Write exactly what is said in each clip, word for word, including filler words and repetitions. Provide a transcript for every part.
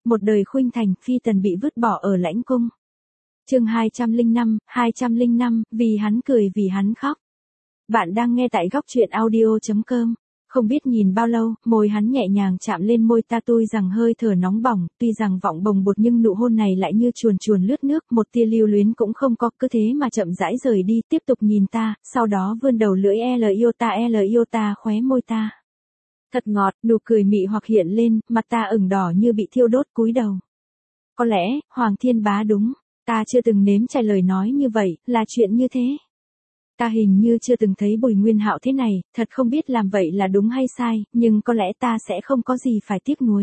một đời khuynh thành, phi tần bị vứt bỏ ở lãnh cung. Chương hai trăm lẻ năm, hai trăm lẻ năm, vì hắn cười vì hắn khóc. Bạn đang nghe tại góc truyện audio chấm com. Không biết nhìn bao lâu, môi hắn nhẹ nhàng chạm lên môi ta, tuy rằng hơi thở nóng bỏng, tuy rằng vọng bồng bột, nhưng nụ hôn này lại như chuồn chuồn lướt nước, một tia lưu luyến cũng không có, cứ thế mà chậm rãi rời đi, tiếp tục nhìn ta, sau đó vươn đầu lưỡi L yêu ta L yêu ta khóe môi ta. Thật ngọt, nụ cười mị hoặc hiện lên, mặt ta ửng đỏ như bị thiêu đốt, cúi đầu. Có lẽ, Hoàng Thiên Bá đúng, ta chưa từng nếm trải lời nói như vậy, là chuyện như thế. Ta hình như chưa từng thấy Bùi Nguyên Hạo thế này, thật không biết làm vậy là đúng hay sai, nhưng có lẽ ta sẽ không có gì phải tiếc nuối.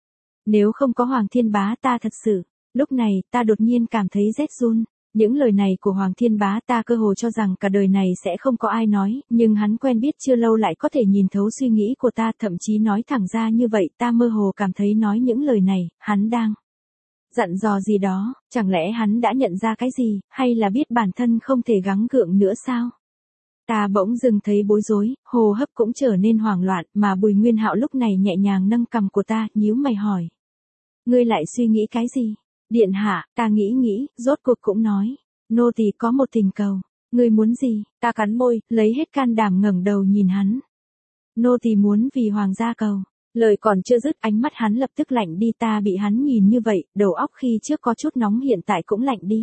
Nếu không có Hoàng Thiên Bá ta thật sự, lúc này ta đột nhiên cảm thấy rét run. Những lời này của Hoàng Thiên Bá ta cơ hồ cho rằng cả đời này sẽ không có ai nói, nhưng hắn quen biết chưa lâu lại có thể nhìn thấu suy nghĩ của ta, thậm chí nói thẳng ra như vậy, ta mơ hồ cảm thấy nói những lời này, hắn đang dặn dò gì đó, chẳng lẽ hắn đã nhận ra cái gì, hay là biết bản thân không thể gắng gượng nữa sao? Ta bỗng dừng thấy bối rối, hô hấp cũng trở nên hoảng loạn, mà Bùi Nguyên Hạo lúc này nhẹ nhàng nâng cằm của ta, nhíu mày hỏi. Ngươi lại suy nghĩ cái gì? Điện hạ, ta nghĩ nghĩ, rốt cuộc cũng nói. Nô tỳ có một tình cầu. Ngươi muốn gì? Ta cắn môi, lấy hết can đảm ngẩng đầu nhìn hắn. Nô tỳ muốn vì hoàng gia cầu. Lời còn chưa dứt, ánh mắt hắn lập tức lạnh đi, ta bị hắn nhìn như vậy, đầu óc khi trước có chút nóng hiện tại cũng lạnh đi.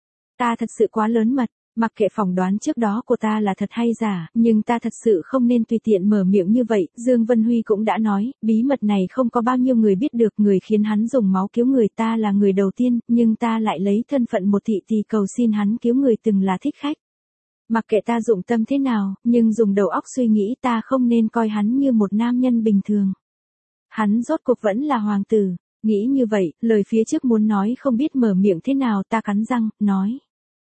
Ta thật sự quá lớn mật, mặc kệ phỏng đoán trước đó của ta là thật hay giả, nhưng ta thật sự không nên tùy tiện mở miệng như vậy, Dương Vân Huy cũng đã nói, bí mật này không có bao nhiêu người biết được, người khiến hắn dùng máu cứu người ta là người đầu tiên, nhưng ta lại lấy thân phận một thị tỳ cầu xin hắn cứu người từng là thích khách. Mặc kệ ta dụng tâm thế nào, nhưng dùng đầu óc suy nghĩ, ta không nên coi hắn như một nam nhân bình thường. Hắn rốt cuộc vẫn là hoàng tử, nghĩ như vậy, lời phía trước muốn nói không biết mở miệng thế nào, ta cắn răng, nói.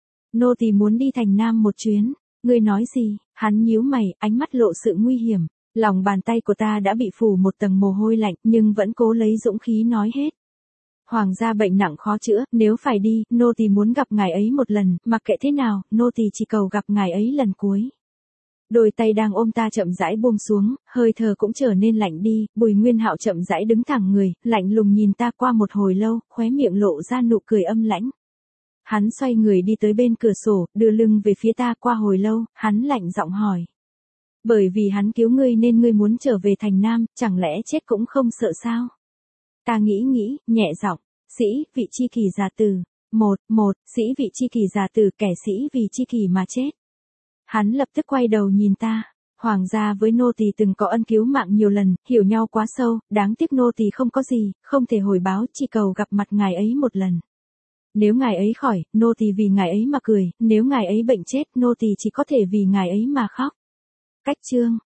Nô tỳ muốn đi thành Nam một chuyến. Ngươi nói gì? Hắn nhíu mày, ánh mắt lộ sự nguy hiểm. Lòng bàn tay của ta đã bị phủ một tầng mồ hôi lạnh, nhưng vẫn cố lấy dũng khí nói hết. Hoàng gia bệnh nặng khó chữa, nếu phải đi, nô tỳ muốn gặp ngài ấy một lần, mặc kệ thế nào, nô tỳ chỉ cầu gặp ngài ấy lần cuối. Đôi tay đang ôm ta chậm rãi buông xuống, hơi thở cũng trở nên lạnh đi, Bùi Nguyên Hạo chậm rãi đứng thẳng người, lạnh lùng nhìn ta qua một hồi lâu, khóe miệng lộ ra nụ cười âm lãnh. Hắn xoay người đi tới bên cửa sổ, đưa lưng về phía ta, qua hồi lâu, hắn lạnh giọng hỏi. Bởi vì hắn cứu ngươi nên ngươi muốn trở về thành Nam, chẳng lẽ chết cũng không sợ sao? Ta nghĩ nghĩ, nhẹ giọng, sĩ, vị chi kỷ già tử. Một, một, sĩ vị chi kỷ già tử, kẻ sĩ vì chi kỷ mà chết. Hắn lập tức quay đầu nhìn ta. Hoàng gia với nô tỳ từng có ân cứu mạng nhiều lần, hiểu nhau quá sâu, đáng tiếc nô tỳ không có gì, không thể hồi báo, chỉ cầu gặp mặt ngài ấy một lần. Nếu ngài ấy khỏi, nô tỳ vì ngài ấy mà cười, nếu ngài ấy bệnh chết, nô tỳ chỉ có thể vì ngài ấy mà khóc. Cách chương,